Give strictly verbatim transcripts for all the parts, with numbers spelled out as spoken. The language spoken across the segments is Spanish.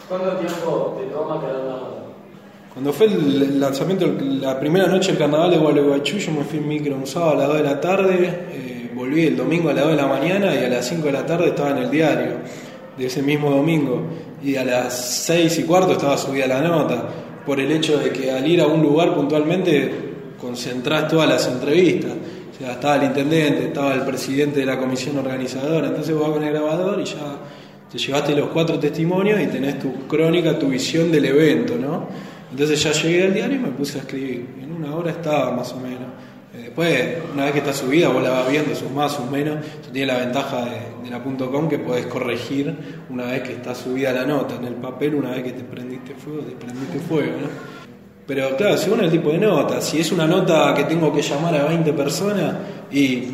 ¿Cuánto tiempo te toma crear una nota? Cuando fue el lanzamiento, la primera noche del carnaval de Gualeguaychú, yo me fui en micro un sábado a las dos de la tarde, eh, volví el domingo a las dos de la mañana y a las cinco de la tarde estaba en el diario de ese mismo domingo, y a las seis y cuarto estaba subida la nota, por el hecho de que al ir a un lugar puntualmente concentrás todas las entrevistas. O sea, estaba el intendente, estaba el presidente de la comisión organizadora, entonces vos vas con el grabador y ya te llevaste los cuatro testimonios y tenés tu crónica, tu visión del evento, ¿no? Entonces ya llegué al diario y me puse a escribir. En una hora estaba más o menos. Después, una vez que está subida, vos la vas viendo, sus más, sus menos. Esto tiene la ventaja de, de la .com que podés corregir una vez que está subida la nota. En el papel, una vez que te prendiste fuego, te prendiste fuego, ¿no? Pero claro, según el tipo de nota, si es una nota que tengo que llamar a veinte personas, y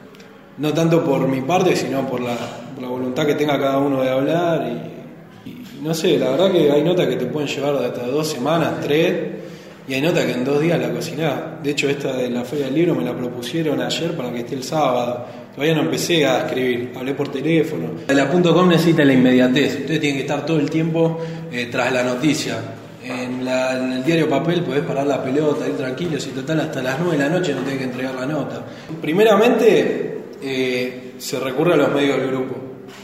no tanto por mi parte, sino por la, por la voluntad que tenga cada uno de hablar, y, y no sé, la verdad que hay notas que te pueden llevar hasta dos semanas, tres, y hay notas que en dos días la cocinás. De hecho, esta de la Feria del Libro me la propusieron ayer para que esté el sábado. Todavía no empecé a escribir, hablé por teléfono. La .com necesita la inmediatez, ustedes tienen que estar todo el tiempo eh, tras la noticia. En, la, en el diario papel podés parar la pelota, ir tranquilo, si total hasta las nueve de la noche no tenés que entregar la nota. Primeramente eh, se recurre a los medios del grupo.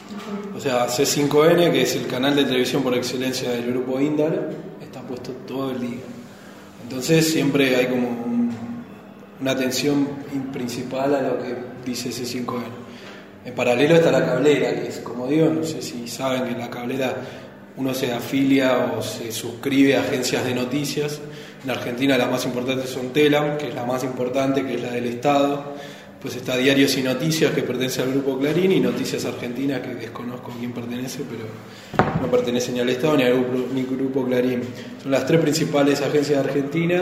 O sea, C cinco N, que es el canal de televisión por excelencia del grupo Índaro, está puesto todo el día. Entonces siempre hay como un, una atención principal a lo que dice C cinco N. En paralelo está la cablera, que es como digo, no sé si saben que la cablera uno se afilia o se suscribe a agencias de noticias. En Argentina las más importantes son Telam, que es la más importante, que es la del Estado. Pues está Diarios y Noticias, que pertenece al grupo Clarín, y Noticias Argentinas, que desconozco a quién pertenece, pero no pertenece ni al Estado ni al grupo, ni al grupo Clarín. Son las tres principales agencias argentinas,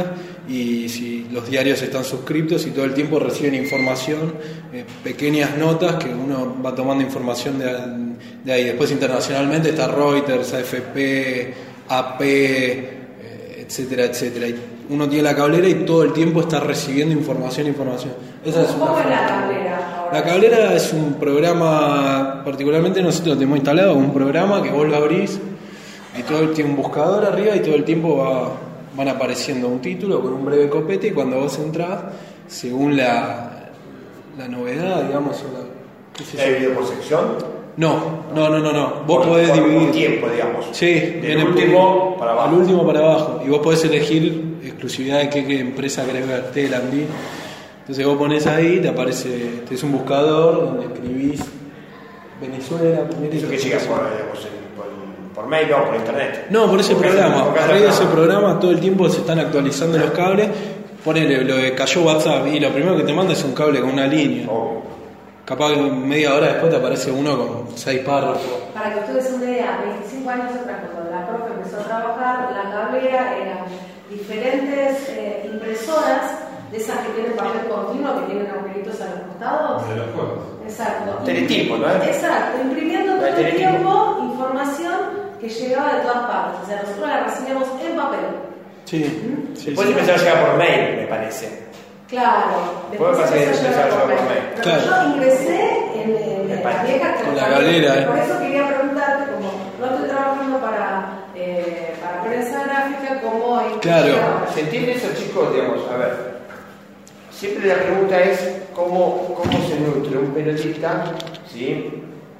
y si los diarios están suscriptos y todo el tiempo reciben información, eh, pequeñas notas que uno va tomando información de, de ahí. Después internacionalmente está Reuters, A F P, A P, eh, etcétera, etcétera. Y uno tiene la cablera y todo el tiempo está recibiendo información, información. Esa es ¿Cómo es la cablera ahora? La cablera es un programa, particularmente nosotros lo tenemos instalado, un programa que vos lo abrís y todo el tiempo un buscador arriba y todo el tiempo va, van apareciendo un título con un breve copete, y cuando vos entrás, según la, la novedad, digamos, o la, ¿qué sé yo? ¿Hay video por sección? No, no, no, no, no. Vos por, podés por, dividir. Por tiempo, digamos. Sí, del último por, para abajo. Al último para abajo. Y vos podés elegir exclusividad de qué, qué empresa querés ver, Telam. Entonces vos ponés ahí, te aparece, te es un buscador donde escribís Venezuela. Eso que llega por, digamos, por, por mail o por internet. No, por ese Porque programa. porque A raíz de ese programa todo el tiempo se están actualizando los cables. Ponele lo de cayó WhatsApp y lo primero que te manda es un cable con una línea. Oh. Capaz que media hora después te aparece uno con seis párrafos. Para que ustedes se den una idea, veinticinco años atrás, cuando la profe empezó a trabajar, la cablera eran diferentes eh, impresoras, de esas que tienen papel continuo, que tienen agujeritos a los costados. De los juegos. Exacto. Teletipo, ¿no? Exacto, imprimiendo todo el teletipo. tiempo información que llegaba de todas partes. O sea, nosotros la recibíamos en papel. Sí, ¿Mm? sí, Después sí. empezó a llegar por mail, me parece. Claro, Puede después pasar que empezó a empezó a llegar por llegar por mail. mail. Pero Claro. yo ingresé en, en, en la vieja Con la cablera, ¿eh? Por eso quería preguntarte, como no estoy trabajando para, eh, para prensa gráfica, ¿cómo es que Claro. llegaba? ¿Se entiende eso, chicos? Digamos, a ver, siempre la pregunta es cómo, cómo se nutre un periodista, ¿sí?,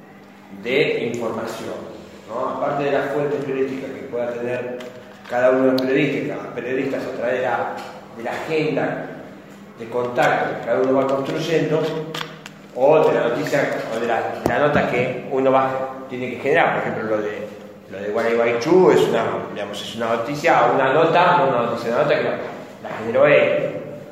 de información, ¿no? Aparte de las fuentes periodísticas que pueda tener cada uno de los periodistas, periodistas a través de la, de la agenda de contacto que cada uno va construyendo, o de la noticia o de la, de la nota que uno va, tiene que generar. Por ejemplo, lo de lo de Gualeguaychú es una, digamos, es una noticia, una nota, no una noticia, una nota que la, la generó él.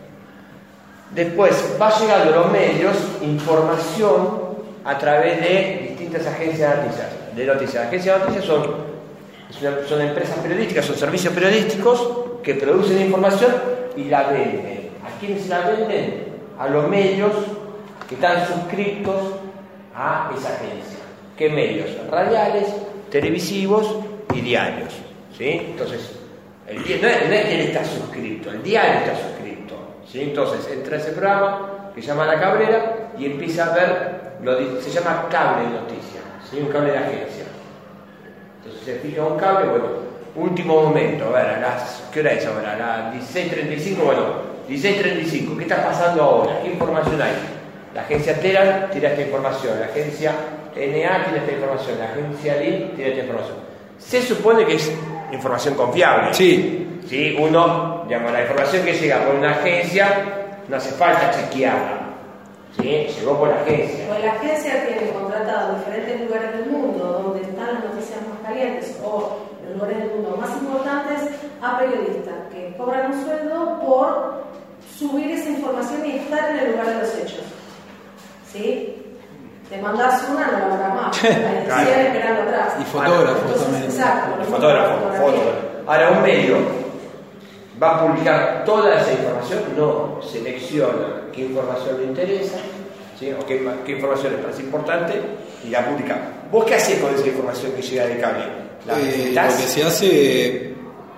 Después va llegando a los medios información a través de distintas agencias de noticias. De noticias. Las agencias de noticias son, una, son empresas periodísticas, son servicios periodísticos que producen información y la venden. ¿A quiénes se la venden? A los medios que están suscritos a esa agencia. ¿Qué medios? Radiales, televisivos y diarios, ¿sí? Entonces, el, no, es, no es que él está suscrito, el diario está suscrito, ¿sí? Entonces entra ese programa que se llama La Cabrera y empieza a ver, lo, se llama cable de noticias, ¿sí? Un cable de agencia. Entonces se fija un cable, bueno, último momento, a ver, a las, ¿qué hora es ahora? A las dieciséis treinta y cinco, bueno, dieciséis treinta y cinco, ¿qué está pasando ahora? ¿Qué información hay? La agencia Telam tira esta información, la agencia N A tira esta información, la agencia L I N tira esta información. Se supone que es información confiable. Sí. Sí, uno, digamos, la información que llega por una agencia no hace falta chequearla. ¿Sí? Llegó por la agencia. Pues la agencia tiene contratado en diferentes lugares del mundo donde están las noticias más calientes o en los lugares del mundo más importantes a periodistas que cobran un sueldo por subir esa información y estar en el lugar de los hechos. ¿Sí? Te mandas una, no la habrá más. La siguen esperando atrás. Y fotógrafos Entonces, también. Exacto. Y fotógrafo, fotógrafo. Ahora, un medio va a publicar toda esa información, no selecciona qué información le interesa, ¿sí? O qué, qué información le parece importante y la publica. ¿Vos qué hacés con esa información que llega de cable? ¿La Eh, lo que se hace,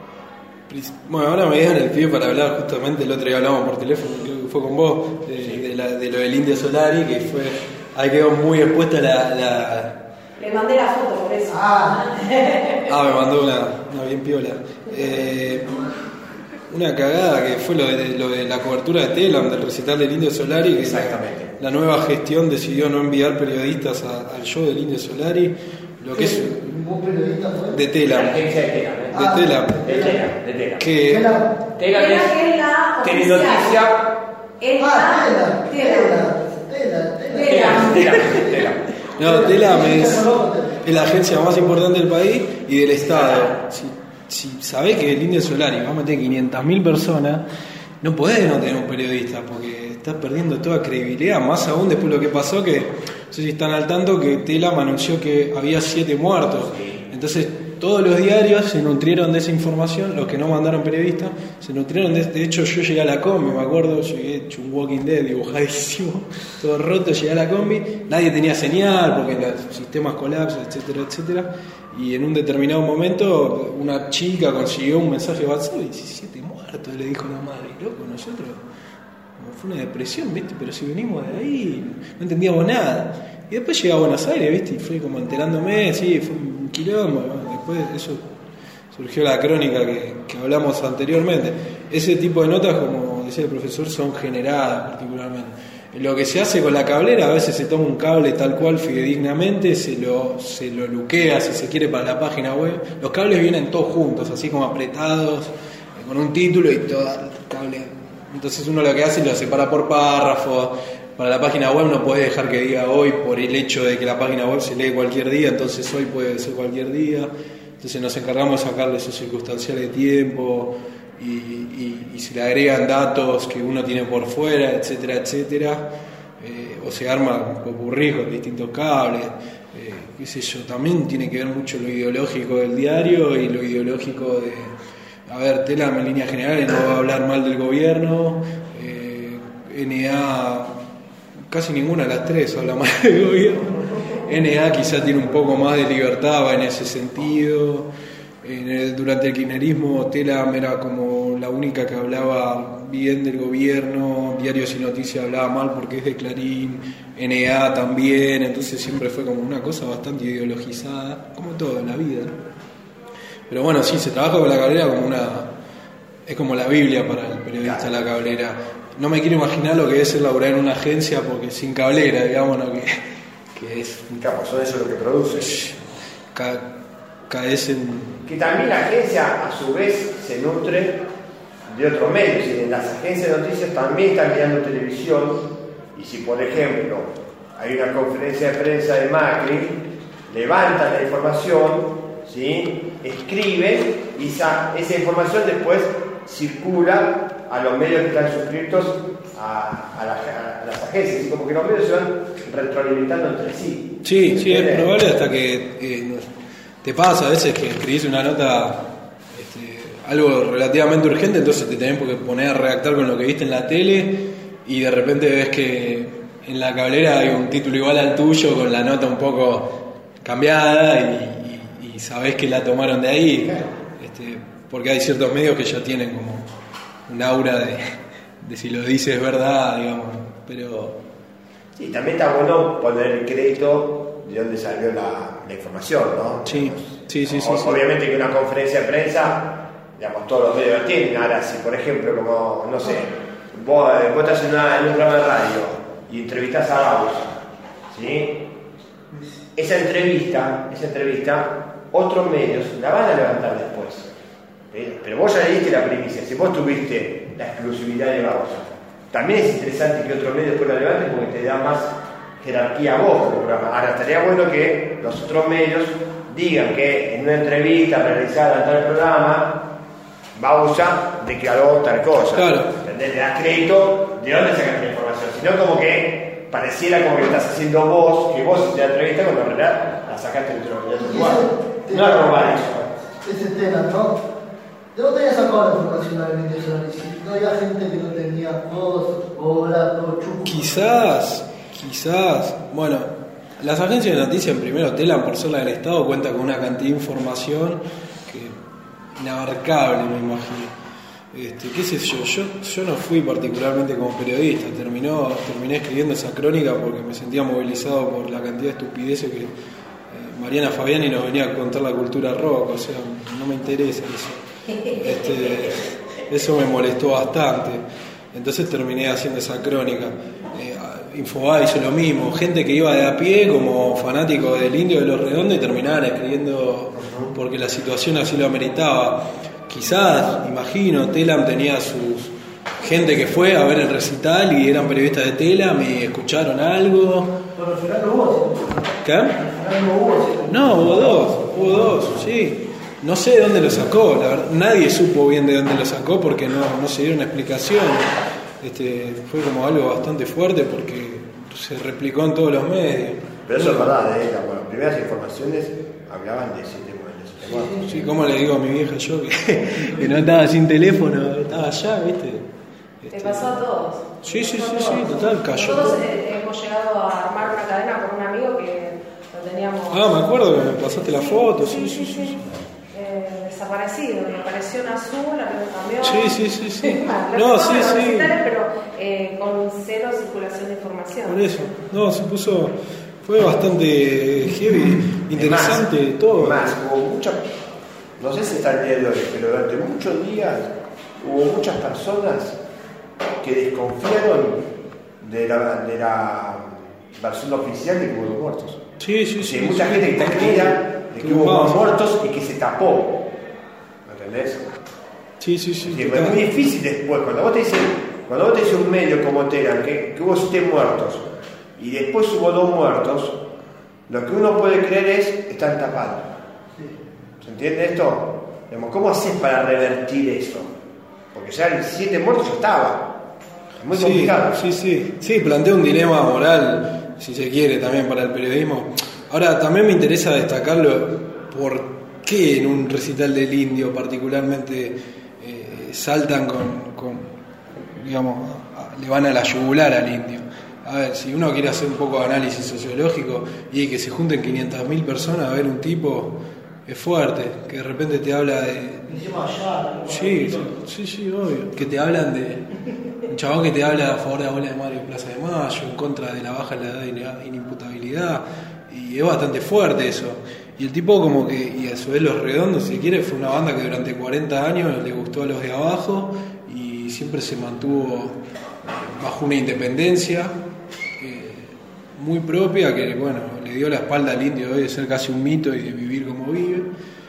bueno, ahora me dieron el pie para hablar justamente, el otro día hablamos por teléfono, creo que fue con vos, de, Sí. de, la, de lo del Indio Solari, que fue, ahí quedó muy expuesta la, la... Le mandé la foto por eso. Ah, ah me mandó una, una bien piola. Eh, una cagada que fue lo de, lo de la cobertura de Telam, del recital del Indio Solari, que Exactamente. La, la nueva gestión decidió no enviar periodistas a, al show del Indio Solari, lo que es ¿Vos periodista fue? de La Telam, agencia de Telam, ¿eh? de Telam, De Telam, de Telam. que Telam Tela es que es la telenoticia. Es Ah, la tela, Tela. tela, tela, Tela. Telam, Telam. no, Telam es, es la agencia más importante del país y del Estado. Si, si sabés que el Indio Solari va a meter quinientas mil personas, no podés no tener un periodista porque estás perdiendo toda credibilidad, más aún después de lo que pasó, que no sé si están al tanto que Telam anunció que había siete muertos. Entonces todos los diarios se nutrieron de esa información, los que no mandaron periodistas se nutrieron de, de hecho yo llegué a la combi, me acuerdo, llegué hecho un Walking Dead dibujadísimo, todo roto, llegué a la combi, nadie tenía señal porque los sistemas colapsan, etcétera, etcétera, y en un determinado momento una chica consiguió un mensaje de WhatsApp y diecisiete muertos, le dijo la madre, loco, nosotros fue una depresión, ¿viste? Pero si venimos de ahí, no entendíamos nada. Y después llegué a Buenos Aires, ¿viste? Y fui como enterándome, sí, fue un quilombo. ¿No? Después eso surgió la crónica que, que hablamos anteriormente. Ese tipo de notas, como decía el profesor, son generadas particularmente. Lo que se hace con la cablera, a veces se toma un cable tal cual fidedignamente, se lo, se lo luquea, si se quiere, para la página web. Los cables vienen todos juntos, así como apretados, con un título y todo el cable. Entonces uno lo que hace es lo separa por párrafo. Para la página web no podés dejar que diga hoy por el hecho de que la página web se lee cualquier día, entonces hoy puede ser cualquier día. Entonces nos encargamos de sacarle esos circunstanciales de tiempo y, y, y se le agregan datos que uno tiene por fuera, etcétera, etcétera. Eh, o se arma un popurrí con distintos cables. Eh, qué sé yo, también tiene que ver mucho lo ideológico del diario y lo ideológico de... A ver, Telam en líneas generales no va a hablar mal del gobierno, eh, N A, casi ninguna de las tres habla mal del gobierno, N A quizá tiene un poco más de libertad, va en ese sentido, en el, durante el kirchnerismo Telam era como la única que hablaba bien del gobierno, Diarios y Noticias hablaba mal porque es de Clarín, N A también, entonces siempre fue como una cosa bastante ideologizada, como todo en la vida. Pero bueno, sí, se trabaja con la cablera como una... Es como la Biblia para el periodista, la cablera. No me quiero imaginar lo que debe ser laburar en una agencia porque sin cablera, digamos, ¿no? que, que es... Claro, son eso lo que produce. Ca, caes en... Que también la agencia, a su vez, se nutre de otros medios. Y en las agencias de noticias también están mirando televisión. Y si, por ejemplo, hay una conferencia de prensa de Macri, levantan la información... ¿Sí? Escriben y esa, esa información después circula a los medios que están suscritos a, a, la, a las agencias, y como que los medios se van retroalimentando entre sí. Sí, sí, es probable hasta que eh, te pasa a veces que escribís una nota, este, algo relativamente urgente, entonces te tenés que poner a redactar con lo que viste en la tele y de repente ves que en la cablera hay un título igual al tuyo con la nota un poco cambiada y y sabés que la tomaron de ahí, este, porque hay ciertos medios que ya tienen como un aura de, de si lo dices es verdad, digamos, pero... Sí, también está bueno poner el crédito de dónde salió la, la información, ¿no? Sí. Sí, sí, sí, O- sí. Obviamente que una conferencia de prensa, digamos, todos los medios la tienen. Ahora, si por ejemplo, como, no sé, vos, eh, vos estás en, una- en un programa de radio y entrevistás a Gauss, ¿sí? Esa entrevista, esa entrevista, otros medios la van a levantar después. ¿Sí? Pero vos ya le diste la primicia, si vos tuviste la exclusividad de Gauss, también es interesante que otros medios después la levanten porque te da más jerarquía a vos como programa. Ahora, estaría bueno que los otros medios digan que en una entrevista realizada en tal programa, Bausa declaró tal cosa. Claro. ¿Entendés? Le das crédito de dónde sacaste la información. Sino como que pareciera como que lo estás haciendo vos, que vos hiciste la entrevista cuando en realidad la sacaste de otro, de otro lugar. No es robar eso. Ese tema, ¿no? ¿De dónde había sacado la información al inicio del análisis? No había gente que no tenía voz, bola, todo chupo. Quizás, quizás, bueno, las agencias de noticias, en primero, Telam, por ser la del Estado, cuenta con una cantidad de información que inabarcable, me imagino. Este, qué sé yo, yo, yo no fui particularmente como periodista, terminó, terminé escribiendo esa crónica porque me sentía movilizado por la cantidad de estupideces que eh, Mariana Fabiani nos venía a contar la cultura rock, o sea, no me interesa eso. Este, eso me molestó bastante. Entonces terminé haciendo esa crónica. Eh, Infobae hizo lo mismo, gente que iba de a pie como fanático del Indio de los Redondos y terminaban escribiendo porque la situación así lo ameritaba. Quizás, imagino, Telam tenía sus gente que fue a ver el recital y eran periodistas de Telam y escucharon algo. Pero al final no hubo. ¿Qué? Al final no hubo. No, hubo dos, hubo dos, sí. No sé de dónde lo sacó, la verdad, nadie supo bien de dónde lo sacó porque no, no se dieron explicación. Este, fue como algo bastante fuerte porque se replicó en todos los medios. Pero eso es verdad, ¿eh? Las primeras informaciones hablaban de siete muertes. Sí, como le digo a mi vieja yo que, que no estaba sin teléfono, estaba allá, ¿viste? Te Este, pasó a todos. Sí, sí, Te pasó sí, a sí, todos. total, cayó Nosotros todo. eh, hemos llegado a armar una cadena con un amigo que lo teníamos. Ah, me acuerdo que me pasaste la foto, sí, sí, sí. sí. Eh, desaparecido, y apareció en azul, había un camión. Sí, sí, sí, sí. Las No, cosas sí, sí. universitarias, pero eh, con cero circulación de información. Por eso, no, se puso, fue bastante heavy, interesante Más, todo. Más, hubo muchas, no sé si está el día de hoy, pero durante muchos días hubo muchas personas que desconfiaron de la, de la versión oficial de que hubo muertos. Sí, sí, Sí, sí. hay mucha sí, gente que está creída de que hubo Vamos. muertos y que se tapó. ¿Me entendés? Sí, sí, sí. Sí, total. es muy difícil después, cuando vos te dicen, cuando vos te dice un medio como Telam que, que hubo siete muertos y después hubo dos muertos, lo que uno puede creer es están tapados. ¿Se entiende esto? Digamos, ¿cómo haces para revertir eso? Porque ya el siete muertos ya estaba. Es muy Sí, complicado. sí, sí. Sí, plantea un dilema moral, si se quiere, también para el periodismo. Ahora, también me interesa destacarlo por qué en un recital del Indio particularmente eh, saltan con, con, digamos, a- le van a la yugular al Indio. A ver, si uno quiere hacer un poco de análisis sociológico y que se junten quinientas mil personas a ver un tipo, es fuerte, que de repente te habla de... Encima allá. Sí, sí, sí, sí, obvio. Que te hablan de... Un chabón que te habla a favor de la bola de Mario en Plaza de Mayo, en contra de la baja en la edad de ina- inimputabilidad, y es bastante fuerte eso. Y el tipo como que, y a su vez Los Redondos, si quiere, fue una banda que durante cuarenta años le gustó a los de abajo y siempre se mantuvo bajo una independencia eh, muy propia que, bueno, le dio la espalda al Indio hoy de ser casi un mito y de vivir como vive.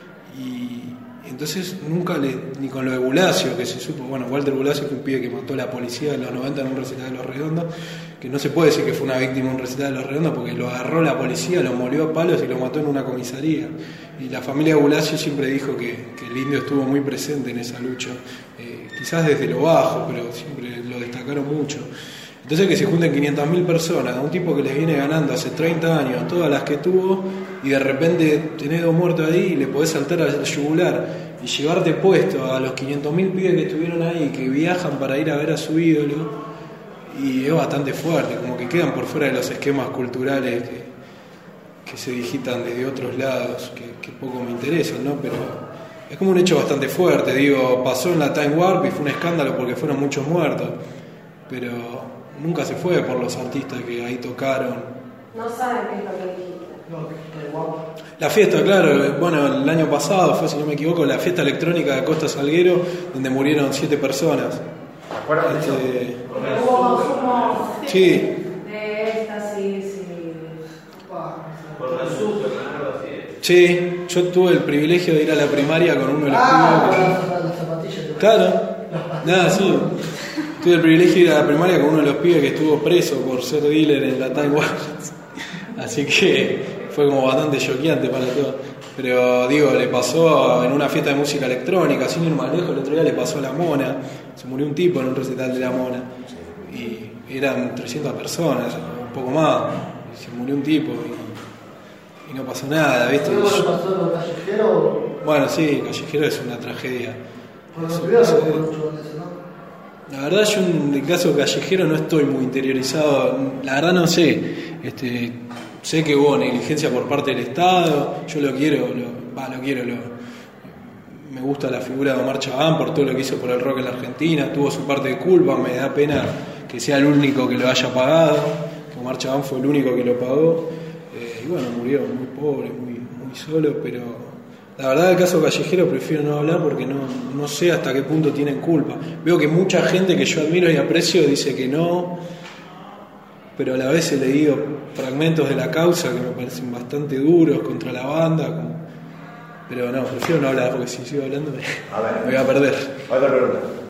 Y entonces nunca le, ni con lo de Bulacio, que se supo, bueno, Walter Bulacio fue un pibe que mató a la policía en los noventa en un recital de Los Redondos, que no se puede decir que fue una víctima de un recital de Los Redondos porque lo agarró la policía, lo molió a palos y lo mató en una comisaría. Y la familia de Bulacio siempre dijo que, que el Indio estuvo muy presente en esa lucha, eh, quizás desde lo bajo, pero siempre lo destacaron mucho. Entonces que se junten quinientas mil personas, a un tipo que les viene ganando hace treinta años todas las que tuvo y de repente tenés dos muertos ahí y le podés saltar al yugular y llevarte puesto a los quinientos mil pibes que estuvieron ahí, que viajan para ir a ver a su ídolo, y es bastante fuerte, como que quedan por fuera de los esquemas culturales que, que se digitan desde otros lados, que, que poco me interesan, ¿no? Pero es como un hecho bastante fuerte, digo, pasó en la Time Warp y fue un escándalo porque fueron muchos muertos, pero nunca se fue por los artistas que ahí tocaron. No saben qué es lo que dijiste. No, Taiwán. La fiesta, claro, bueno, el año pasado fue, si no me equivoco, la fiesta electrónica de Costa Salguero, donde murieron siete personas. ¿Te acuerdas de eso? Este, Hubo consumo sí, de éxtasis y... Por la super, algo así. sí, yo tuve el privilegio de ir a la primaria con uno de los Ah, pibes con las, las zapatillas. que... Claro, nada, sí. Tuve el privilegio de ir a la primaria con uno de los pibes que estuvo preso por ser dealer en la Taiwan. Así que fue como bastante choqueante para todos. Pero digo, le pasó en una fiesta de música electrónica, sin ir más lejos, el otro día le pasó a La Mona. Se murió un tipo en un recital de La Mona. Y eran trescientas personas, un poco más. Y se murió un tipo y, y no pasó nada, ¿viste? ¿Luego le pasó en los callejeros? Bueno, sí, Callejero es una tragedia. Por Eso- los videos eso- no mucho de eso, ¿no? La verdad yo en el caso Callejero no estoy muy interiorizado, la verdad no sé, este, sé que hubo negligencia por parte del Estado, yo lo quiero, lo, va, lo quiero, lo, me gusta la figura de Omar Chabán por todo lo que hizo por el rock en la Argentina, tuvo su parte de culpa, me da pena que sea el único que lo haya pagado, que Omar Chabán fue el único que lo pagó, eh, y bueno, murió muy pobre, muy, muy solo, pero... La verdad, del caso Callejero prefiero no hablar porque no, no sé hasta qué punto tienen culpa. Veo que mucha gente que yo admiro y aprecio dice que no, pero a la vez he leído fragmentos de la causa que me parecen bastante duros contra la banda. Como... Pero no, prefiero no hablar porque si sigo hablando me, A ver. me voy a perder. Otra pregunta.